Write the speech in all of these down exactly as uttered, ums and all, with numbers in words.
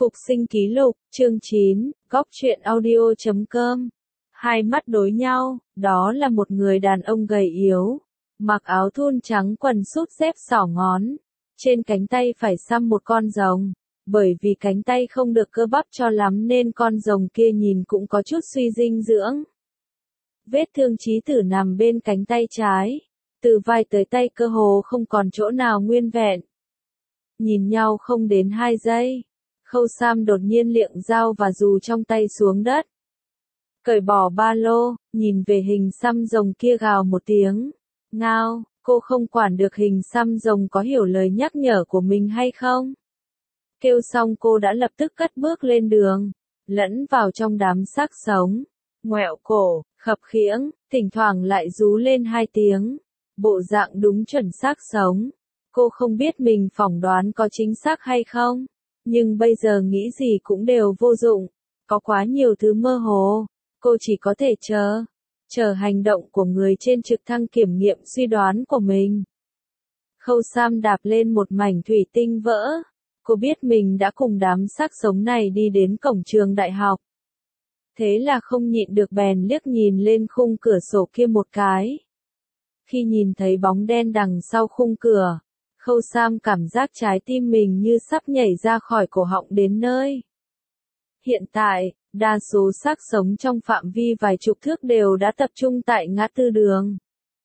Phục sinh ký lục, chương chín, góc truyện audio chấm com. Hai mắt đối nhau, đó là một người đàn ông gầy yếu, mặc áo thun trắng quần sút dép xỏ ngón, trên cánh tay phải xăm một con rồng, bởi vì cánh tay không được cơ bắp cho lắm nên con rồng kia nhìn cũng có chút suy dinh dưỡng. Vết thương chí tử nằm bên cánh tay trái, từ vai tới tay cơ hồ không còn chỗ nào nguyên vẹn. Nhìn nhau không đến hai giây, Khâu Sam đột nhiên liệng dao và dù trong tay xuống đất. Cởi bỏ ba lô, nhìn về hình xăm rồng kia gào một tiếng. Ngao, cô không quản được hình xăm rồng có hiểu lời nhắc nhở của mình hay không. Kêu xong cô đã lập tức cất bước lên đường, lẫn vào trong đám xác sống. Ngoẹo cổ, khập khiễng, thỉnh thoảng lại rú lên hai tiếng. Bộ dạng đúng chuẩn xác sống. Cô không biết mình phỏng đoán có chính xác hay không. Nhưng bây giờ nghĩ gì cũng đều vô dụng. Có quá nhiều thứ mơ hồ. Cô chỉ có thể chờ. Chờ hành động của người trên trực thăng kiểm nghiệm suy đoán của mình. Khâu Sam đạp lên một mảnh thủy tinh vỡ. Cô biết mình đã cùng đám xác sống này đi đến cổng trường đại học. Thế là không nhịn được bèn liếc nhìn lên khung cửa sổ kia một cái. Khi nhìn thấy bóng đen đằng sau khung cửa, Khâu Sam cảm giác trái tim mình như sắp nhảy ra khỏi cổ họng đến nơi. Hiện tại, đa số xác sống trong phạm vi vài chục thước đều đã tập trung tại ngã tư đường.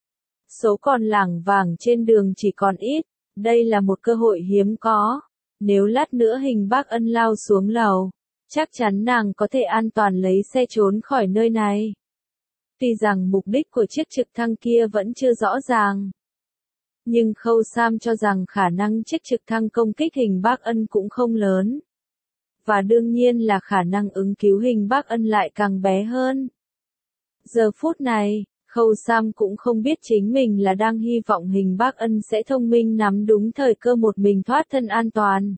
Số còn lảng vảng trên đường chỉ còn ít, đây là một cơ hội hiếm có. Nếu lát nữa Hình Bác Ân lao xuống lầu, chắc chắn nàng có thể an toàn lấy xe trốn khỏi nơi này. Tuy rằng mục đích của chiếc trực thăng kia vẫn chưa rõ ràng. Nhưng Khâu Sam cho rằng khả năng chiếc trực thăng công kích Hình Bác Ân cũng không lớn. Và đương nhiên là khả năng ứng cứu Hình Bác Ân lại càng bé hơn. Giờ phút này, Khâu Sam cũng không biết chính mình là đang hy vọng Hình Bác Ân sẽ thông minh nắm đúng thời cơ một mình thoát thân an toàn.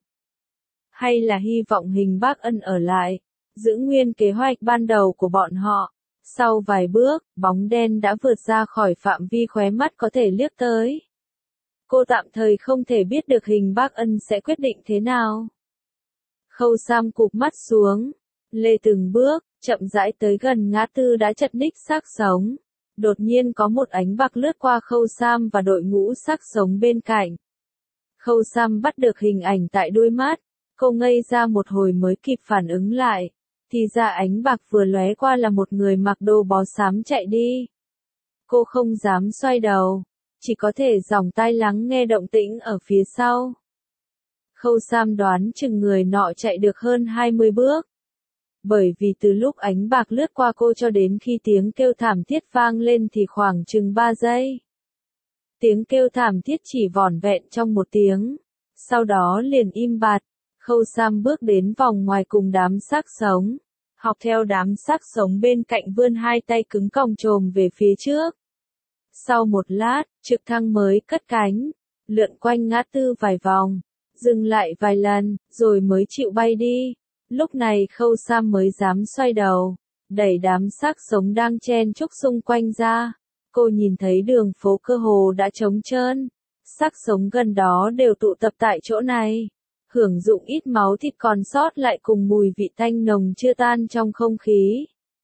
Hay là hy vọng Hình Bác Ân ở lại, giữ nguyên kế hoạch ban đầu của bọn họ. Sau vài bước, bóng đen đã vượt ra khỏi phạm vi khóe mắt có thể liếc tới. Cô tạm thời không thể biết được Hình Bác Ân sẽ quyết định thế nào. Khâu Sam cụp mắt xuống, lê từng bước, chậm rãi tới gần ngã tư đã chật ních xác sống. Đột nhiên có một ánh bạc lướt qua Khâu Sam và đội ngũ xác sống bên cạnh. Khâu Sam bắt được hình ảnh tại đuôi mắt, cô ngây ra một hồi mới kịp phản ứng lại. Thì ra ánh bạc vừa lóe qua là một người mặc đồ bó xám chạy đi. Cô không dám xoay đầu, chỉ có thể dòng tai lắng nghe động tĩnh ở phía sau. Khâu Sam đoán chừng người nọ chạy được hơn hai mươi bước. Bởi vì từ lúc ánh bạc lướt qua cô cho đến khi tiếng kêu thảm thiết vang lên thì khoảng chừng ba giây. Tiếng kêu thảm thiết chỉ vỏn vẹn trong một tiếng, sau đó liền im bặt. Khâu Sam bước đến vòng ngoài cùng đám xác sống, học theo đám xác sống bên cạnh vươn hai tay cứng còng chồm về phía trước. Sau một lát, trực thăng mới cất cánh, lượn quanh ngã tư vài vòng, dừng lại vài lần, rồi mới chịu bay đi. Lúc này Khâu Sam mới dám xoay đầu, đẩy đám xác sống đang chen chúc xung quanh ra. Cô nhìn thấy đường phố cơ hồ đã trống trơn, xác sống gần đó đều tụ tập tại chỗ này. Hưởng dụng ít máu thịt còn sót lại cùng mùi vị tanh nồng chưa tan trong không khí.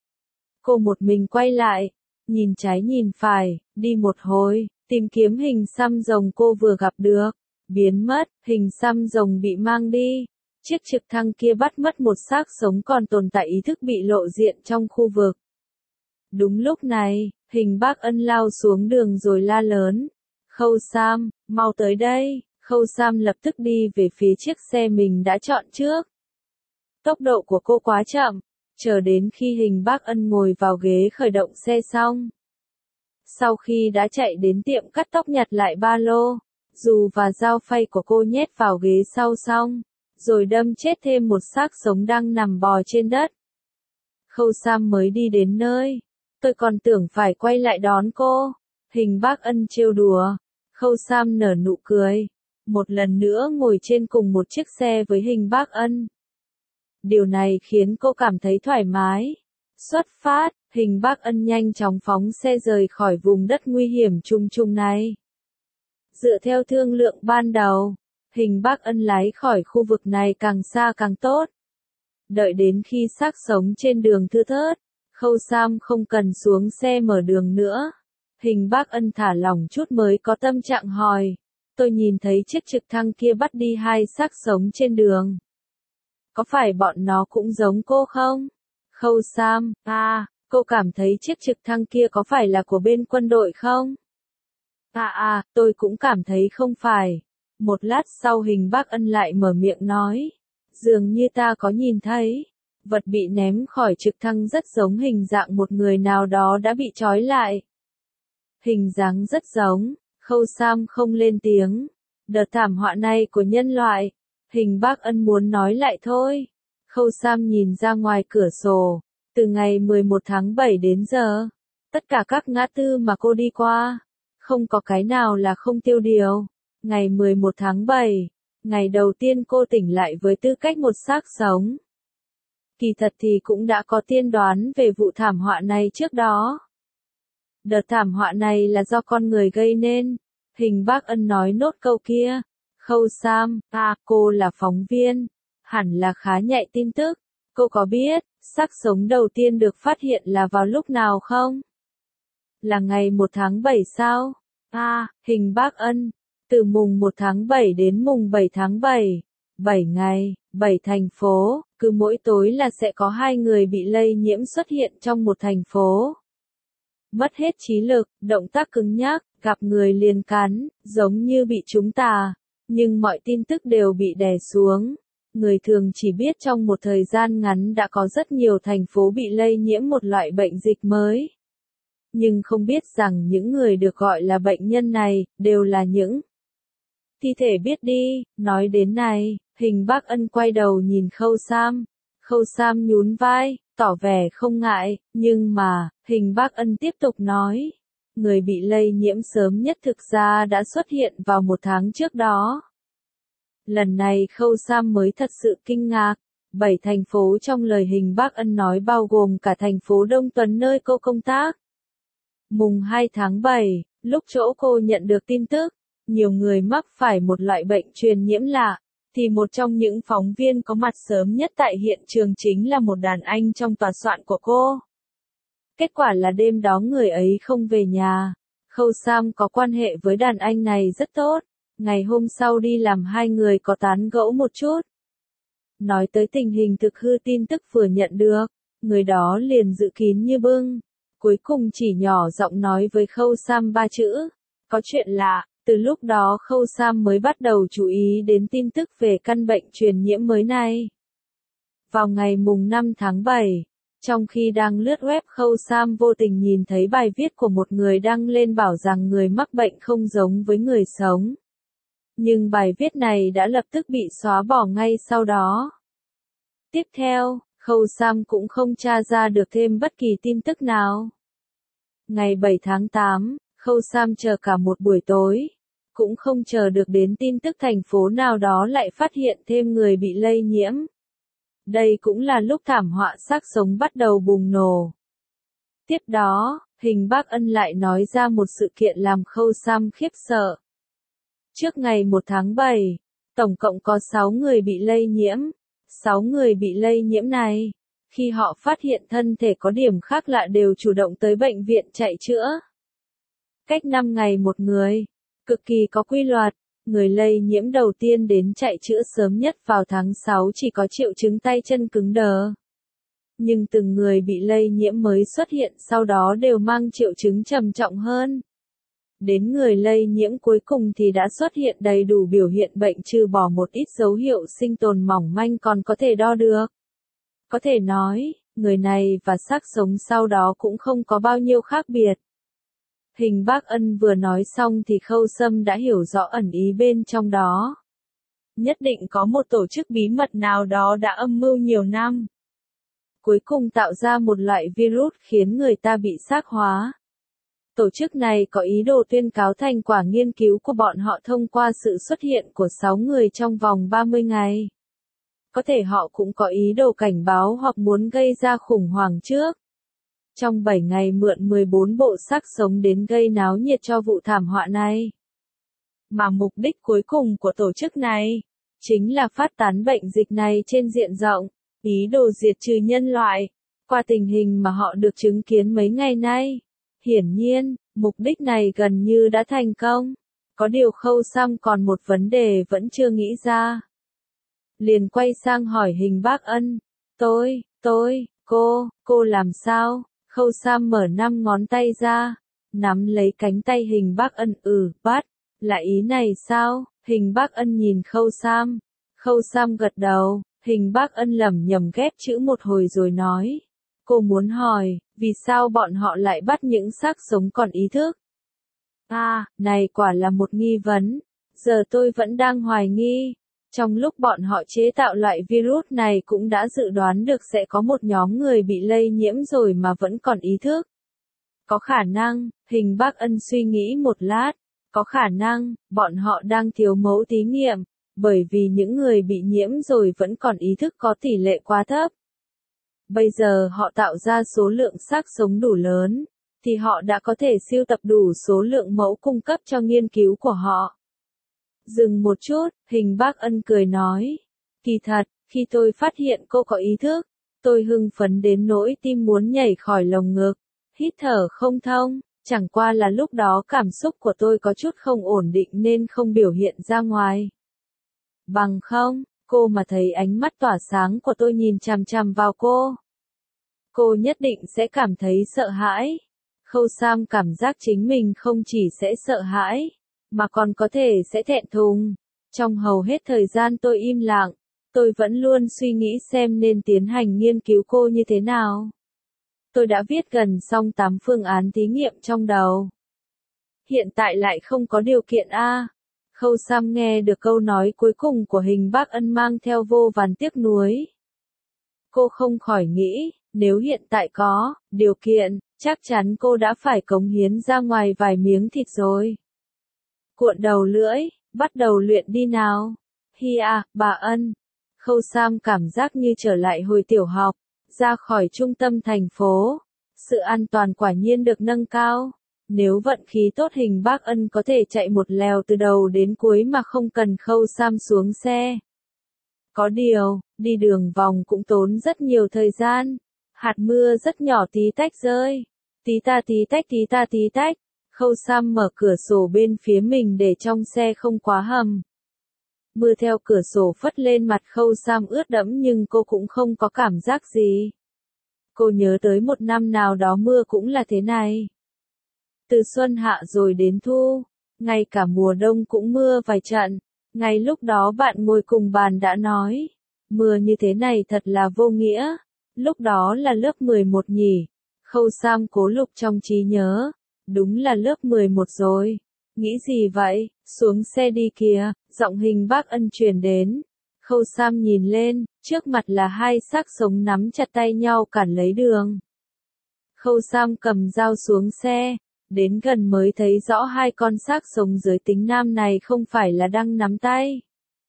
Cô một mình quay lại, nhìn trái nhìn phải, đi một hồi, tìm kiếm hình xăm rồng cô vừa gặp được. Biến mất, hình xăm rồng bị mang đi. Chiếc trực thăng kia bắt mất một xác sống còn tồn tại ý thức bị lộ diện trong khu vực. Đúng lúc này, Hình Bác Ân lao xuống đường rồi la lớn. Khâu Sam, mau tới đây. Khâu Sam lập tức đi về phía chiếc xe mình đã chọn trước. Tốc độ của cô quá chậm, chờ đến khi Hình Bác Ân ngồi vào ghế khởi động xe xong. Sau khi đã chạy đến tiệm cắt tóc nhặt lại ba lô, dù và dao phay của cô nhét vào ghế sau xong, rồi đâm chết thêm một xác sống đang nằm bò trên đất. Khâu Sam mới đi đến nơi, tôi còn tưởng phải quay lại đón cô. Hình Bác Ân trêu đùa, Khâu Sam nở nụ cười. Một lần nữa ngồi trên cùng một chiếc xe với Hình Bác Ân. Điều này khiến cô cảm thấy thoải mái. Xuất phát, Hình Bác Ân nhanh chóng phóng xe rời khỏi vùng đất nguy hiểm trùng trùng này. Dựa theo thương lượng ban đầu, Hình Bác Ân lái khỏi khu vực này càng xa càng tốt. Đợi đến khi xác sống trên đường thưa thớt, Khâu Sam không cần xuống xe mở đường nữa. Hình Bác Ân thả lỏng chút mới có tâm trạng hỏi. Tôi nhìn thấy chiếc trực thăng kia bắt đi hai xác sống trên đường. Có phải bọn nó cũng giống cô không? Khâu Sam, à, cô cảm thấy chiếc trực thăng kia có phải là của bên quân đội không? À à, tôi cũng cảm thấy không phải. Một lát sau Hình Bác Ân lại mở miệng nói. Dường như ta có nhìn thấy. Vật bị ném khỏi trực thăng rất giống hình dạng một người nào đó đã bị trói lại. Hình dáng rất giống. Khâu Sam không lên tiếng. Đợt thảm họa này của nhân loại. Hình Bác Ân muốn nói lại thôi. Khâu Sam nhìn ra ngoài cửa sổ. Từ ngày mười một tháng bảy đến giờ, tất cả các ngã tư mà cô đi qua, không có cái nào là không tiêu điều. Ngày mười một tháng bảy, ngày đầu tiên cô tỉnh lại với tư cách một xác sống. Kỳ thật thì cũng đã có tiên đoán về vụ thảm họa này trước đó. Đợt thảm họa này là do con người gây nên. Hình Bác Ân nói nốt câu kia. Khâu Sam, à, cô là phóng viên, hẳn là khá nhạy tin tức. Cô có biết, xác sống đầu tiên được phát hiện là vào lúc nào không? Là ngày một tháng bảy sao? À, Hình Bác Ân. Từ mùng một tháng bảy đến mùng bảy tháng bảy. bảy ngày, bảy thành phố, cứ mỗi tối là sẽ có hai người bị lây nhiễm xuất hiện trong một thành phố. Mất hết trí lực, động tác cứng nhắc, gặp người liền cắn, giống như bị trúng tà. Nhưng mọi tin tức đều bị đè xuống. Người thường chỉ biết trong một thời gian ngắn đã có rất nhiều thành phố bị lây nhiễm một loại bệnh dịch mới. Nhưng không biết rằng những người được gọi là bệnh nhân này, đều là những thi thể biết đi. Nói đến này, Hình Bác Ân quay đầu nhìn Khâu Sam. Khâu Sam nhún vai, tỏ vẻ không ngại, nhưng mà, Hình Bác Ân tiếp tục nói. Người bị lây nhiễm sớm nhất thực ra đã xuất hiện vào một tháng trước đó. Lần này Khâu Sam mới thật sự kinh ngạc. Bảy thành phố trong lời Hình Bác Ân nói bao gồm cả thành phố Đông Tuấn nơi cô công tác. Mùng hai tháng bảy, lúc chỗ cô nhận được tin tức, nhiều người mắc phải một loại bệnh truyền nhiễm lạ, thì một trong những phóng viên có mặt sớm nhất tại hiện trường chính là một đàn anh trong tòa soạn của cô. Kết quả là đêm đó người ấy không về nhà. Khâu Sam có quan hệ với đàn anh này rất tốt. Ngày hôm sau đi làm hai người có tán gẫu một chút. Nói tới tình hình thực hư tin tức vừa nhận được, người đó liền giữ kín như bưng. Cuối cùng chỉ nhỏ giọng nói với Khâu Sam ba chữ. Có chuyện lạ, từ lúc đó Khâu Sam mới bắt đầu chú ý đến tin tức về căn bệnh truyền nhiễm mới này. Vào ngày mùng năm tháng bảy, trong khi đang lướt web Khâu Sam vô tình nhìn thấy bài viết của một người đăng lên bảo rằng người mắc bệnh không giống với người sống. Nhưng bài viết này đã lập tức bị xóa bỏ ngay sau đó. Tiếp theo, Khâu Sam cũng không tra ra được thêm bất kỳ tin tức nào. Ngày bảy tháng tám, Khâu Sam chờ cả một buổi tối, cũng không chờ được đến tin tức thành phố nào đó lại phát hiện thêm người bị lây nhiễm. Đây cũng là lúc thảm họa xác sống bắt đầu bùng nổ. Tiếp đó, Hình Bác Ân lại nói ra một sự kiện làm Khâu Sam khiếp sợ. Trước ngày một tháng bảy, tổng cộng có sáu người bị lây nhiễm. sáu người bị lây nhiễm này, khi họ phát hiện thân thể có điểm khác lạ đều chủ động tới bệnh viện chạy chữa. Cách năm ngày một người, cực kỳ có quy luật, người lây nhiễm đầu tiên đến chạy chữa sớm nhất vào tháng sáu chỉ có triệu chứng tay chân cứng đờ. Nhưng từng người bị lây nhiễm mới xuất hiện sau đó đều mang triệu chứng trầm trọng hơn. Đến người lây nhiễm cuối cùng thì đã xuất hiện đầy đủ biểu hiện bệnh trừ bỏ một ít dấu hiệu sinh tồn mỏng manh còn có thể đo được. Có thể nói, người này và xác sống sau đó cũng không có bao nhiêu khác biệt. Hình Bác Ân vừa nói xong thì Khâu Sâm đã hiểu rõ ẩn ý bên trong đó. Nhất định có một tổ chức bí mật nào đó đã âm mưu nhiều năm. Cuối cùng tạo ra một loại virus khiến người ta bị xác hóa. Tổ chức này có ý đồ tuyên cáo thành quả nghiên cứu của bọn họ thông qua sự xuất hiện của sáu người trong vòng ba mươi ngày. Có thể họ cũng có ý đồ cảnh báo hoặc muốn gây ra khủng hoảng trước. Trong bảy ngày mượn mười bốn bộ xác sống đến gây náo nhiệt cho vụ thảm họa này. Mà mục đích cuối cùng của tổ chức này, chính là phát tán bệnh dịch này trên diện rộng. ý đồ diệt trừ nhân loại. Qua tình hình mà họ được chứng kiến mấy ngày nay, hiển nhiên, mục đích này gần như đã thành công. Có điều Khâu Sam còn một vấn đề vẫn chưa nghĩ ra. Liền quay sang hỏi Hình Bác Ân. Tôi, tôi, cô, cô làm sao? Khâu Sam mở năm ngón tay ra, nắm lấy cánh tay Hình Bác Ân. Ừ, bắt, là ý này sao? Hình Bác Ân nhìn Khâu Sam. Khâu Sam gật đầu, Hình Bác Ân lẩm nhẩm ghép chữ một hồi rồi nói. Cô muốn hỏi, vì sao bọn họ lại bắt những xác sống còn ý thức? À, này quả là một nghi vấn. Giờ tôi vẫn đang hoài nghi. Trong lúc bọn họ chế tạo loại virus này cũng đã dự đoán được sẽ có một nhóm người bị lây nhiễm rồi mà vẫn còn ý thức. Có khả năng, Hình Bác Ân suy nghĩ một lát, có khả năng, bọn họ đang thiếu mẫu thí nghiệm, bởi vì những người bị nhiễm rồi vẫn còn ý thức có tỷ lệ quá thấp. Bây giờ họ tạo ra số lượng xác sống đủ lớn, thì họ đã có thể sưu tập đủ số lượng mẫu cung cấp cho nghiên cứu của họ. Dừng một chút, Hình Bác Ân cười nói. Kỳ thật, khi tôi phát hiện cô có ý thức, tôi hưng phấn đến nỗi tim muốn nhảy khỏi lồng ngực, hít thở không thông, chẳng qua là lúc đó cảm xúc của tôi có chút không ổn định nên không biểu hiện ra ngoài. Bằng không, cô mà thấy ánh mắt tỏa sáng của tôi nhìn chằm chằm vào cô, cô nhất định sẽ cảm thấy sợ hãi. Khâu Sam cảm giác chính mình không chỉ sẽ sợ hãi, mà còn có thể sẽ thẹn thùng. Trong hầu hết thời gian tôi im lặng, tôi vẫn luôn suy nghĩ xem nên tiến hành nghiên cứu cô như thế nào. Tôi đã viết gần xong tám phương án thí nghiệm trong đầu. Hiện tại lại không có điều kiện a. Khâu Sam nghe được câu nói cuối cùng của Hình Bác Ân mang theo vô vàn tiếc nuối. Cô không khỏi nghĩ, nếu hiện tại có điều kiện, chắc chắn cô đã phải cống hiến ra ngoài vài miếng thịt rồi. Cuộn đầu lưỡi, bắt đầu luyện đi nào. Hi à, bà Ân. Khâu Sam cảm giác như trở lại hồi tiểu học, ra khỏi trung tâm thành phố. Sự an toàn quả nhiên được nâng cao. Nếu vận khí tốt Hình Bác Ân có thể chạy một lèo từ đầu đến cuối mà không cần Khâu Sam xuống xe. Có điều, đi đường vòng cũng tốn rất nhiều thời gian. Hạt mưa rất nhỏ tí tách rơi. Tí ta tí tách tí ta tí tách. Khâu Sam mở cửa sổ bên phía mình để trong xe không quá hầm. Mưa theo cửa sổ phất lên mặt Khâu Sam ướt đẫm nhưng cô cũng không có cảm giác gì. Cô nhớ tới một năm nào đó mưa cũng là thế này. Từ xuân hạ rồi đến thu, ngay cả mùa đông cũng mưa vài trận. Ngay lúc đó bạn ngồi cùng bàn đã nói, mưa như thế này thật là vô nghĩa. Lúc đó là lớp mười một nhỉ. Khâu Sam cố lục trong trí nhớ. Đúng là lớp mười một rồi. Nghĩ gì vậy? Xuống xe đi kìa, giọng Hình Bác Ân truyền đến. Khâu Sam nhìn lên, trước mặt là hai xác sống nắm chặt tay nhau cản lấy đường. Khâu Sam cầm dao xuống xe, đến gần mới thấy rõ hai con xác sống giới tính nam này không phải là đang nắm tay,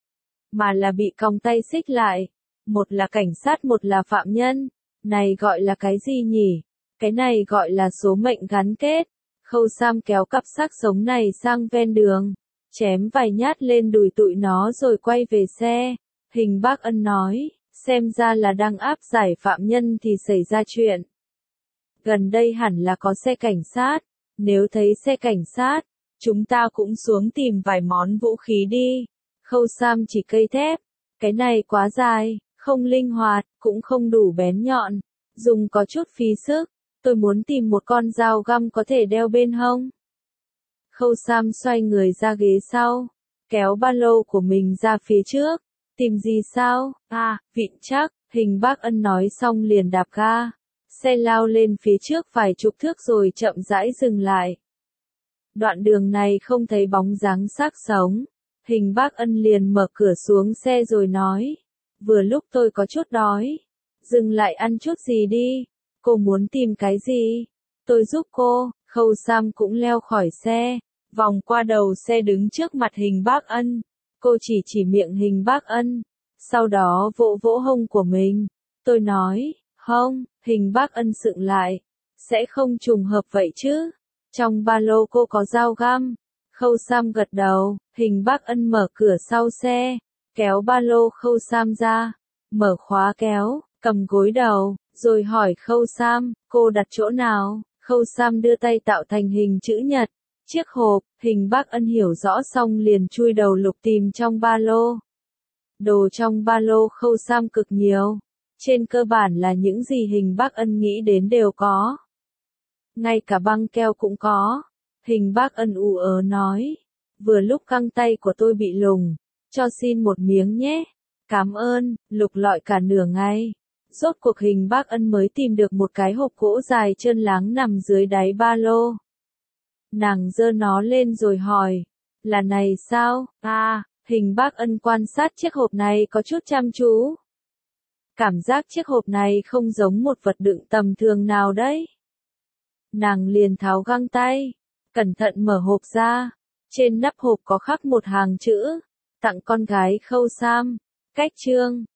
mà là bị còng tay xích lại. Một là cảnh sát một là phạm nhân. Này gọi là cái gì nhỉ? Cái này gọi là số mệnh gắn kết. Khâu Sam kéo cặp xác sống này sang ven đường, chém vài nhát lên đùi tụi nó rồi quay về xe. Hình Bác Ân nói, xem ra là đang áp giải phạm nhân thì xảy ra chuyện. Gần đây hẳn là có xe cảnh sát, nếu thấy xe cảnh sát, chúng ta cũng xuống tìm vài món vũ khí đi. Khâu Sam chỉ cây thép, cái này quá dài, không linh hoạt, cũng không đủ bén nhọn, dùng có chút phí sức. Tôi muốn tìm một con dao găm có thể đeo bên hông. Khâu Sam xoay người ra ghế sau, kéo ba lô của mình ra phía trước. Tìm gì sao? À, vịn chắc, Hình Bác Ân nói xong liền đạp ga. Xe lao lên phía trước vài chục thước rồi chậm rãi dừng lại. Đoạn đường này không thấy bóng dáng xác sống. Hình Bác Ân liền mở cửa xuống xe rồi nói. Vừa lúc tôi có chút đói. Dừng lại ăn chút gì đi. Cô muốn tìm cái gì? Tôi giúp cô. Khâu Sam cũng leo khỏi xe, vòng qua đầu xe đứng trước mặt Hình Bác Ân. Cô chỉ chỉ miệng Hình Bác Ân, sau đó vỗ vỗ hông của mình. Tôi nói, hông, Hình Bác Ân sững lại. Sẽ không trùng hợp vậy chứ? Trong ba lô cô có dao găm. Khâu Sam gật đầu, Hình Bác Ân mở cửa sau xe, kéo ba lô Khâu Sam ra, mở khóa kéo, cầm gối đầu, rồi hỏi Khâu Sam, cô đặt chỗ nào? Khâu Sam đưa tay tạo thành hình chữ nhật. Chiếc hộp, Hình Bác Ân hiểu rõ xong liền chui đầu lục tìm trong ba lô. Đồ trong ba lô Khâu Sam cực nhiều. Trên cơ bản là những gì Hình Bác Ân nghĩ đến đều có. Ngay cả băng keo cũng có. Hình Bác Ân ù ớ nói. Vừa lúc găng tay của tôi bị lủng. Cho xin một miếng nhé. Cảm ơn, lục lọi cả nửa ngày. Rốt cuộc Hình Bác Ân mới tìm được một cái hộp gỗ dài trơn láng nằm dưới đáy ba lô. Nàng giơ nó lên rồi hỏi. Là này sao? À, Hình Bác Ân quan sát chiếc hộp này có chút chăm chú. Cảm giác chiếc hộp này không giống một vật đựng tầm thường nào đấy. Nàng liền tháo găng tay, cẩn thận mở hộp ra. Trên nắp hộp có khắc một hàng chữ. Tặng con gái Khâu Sam. Cách chương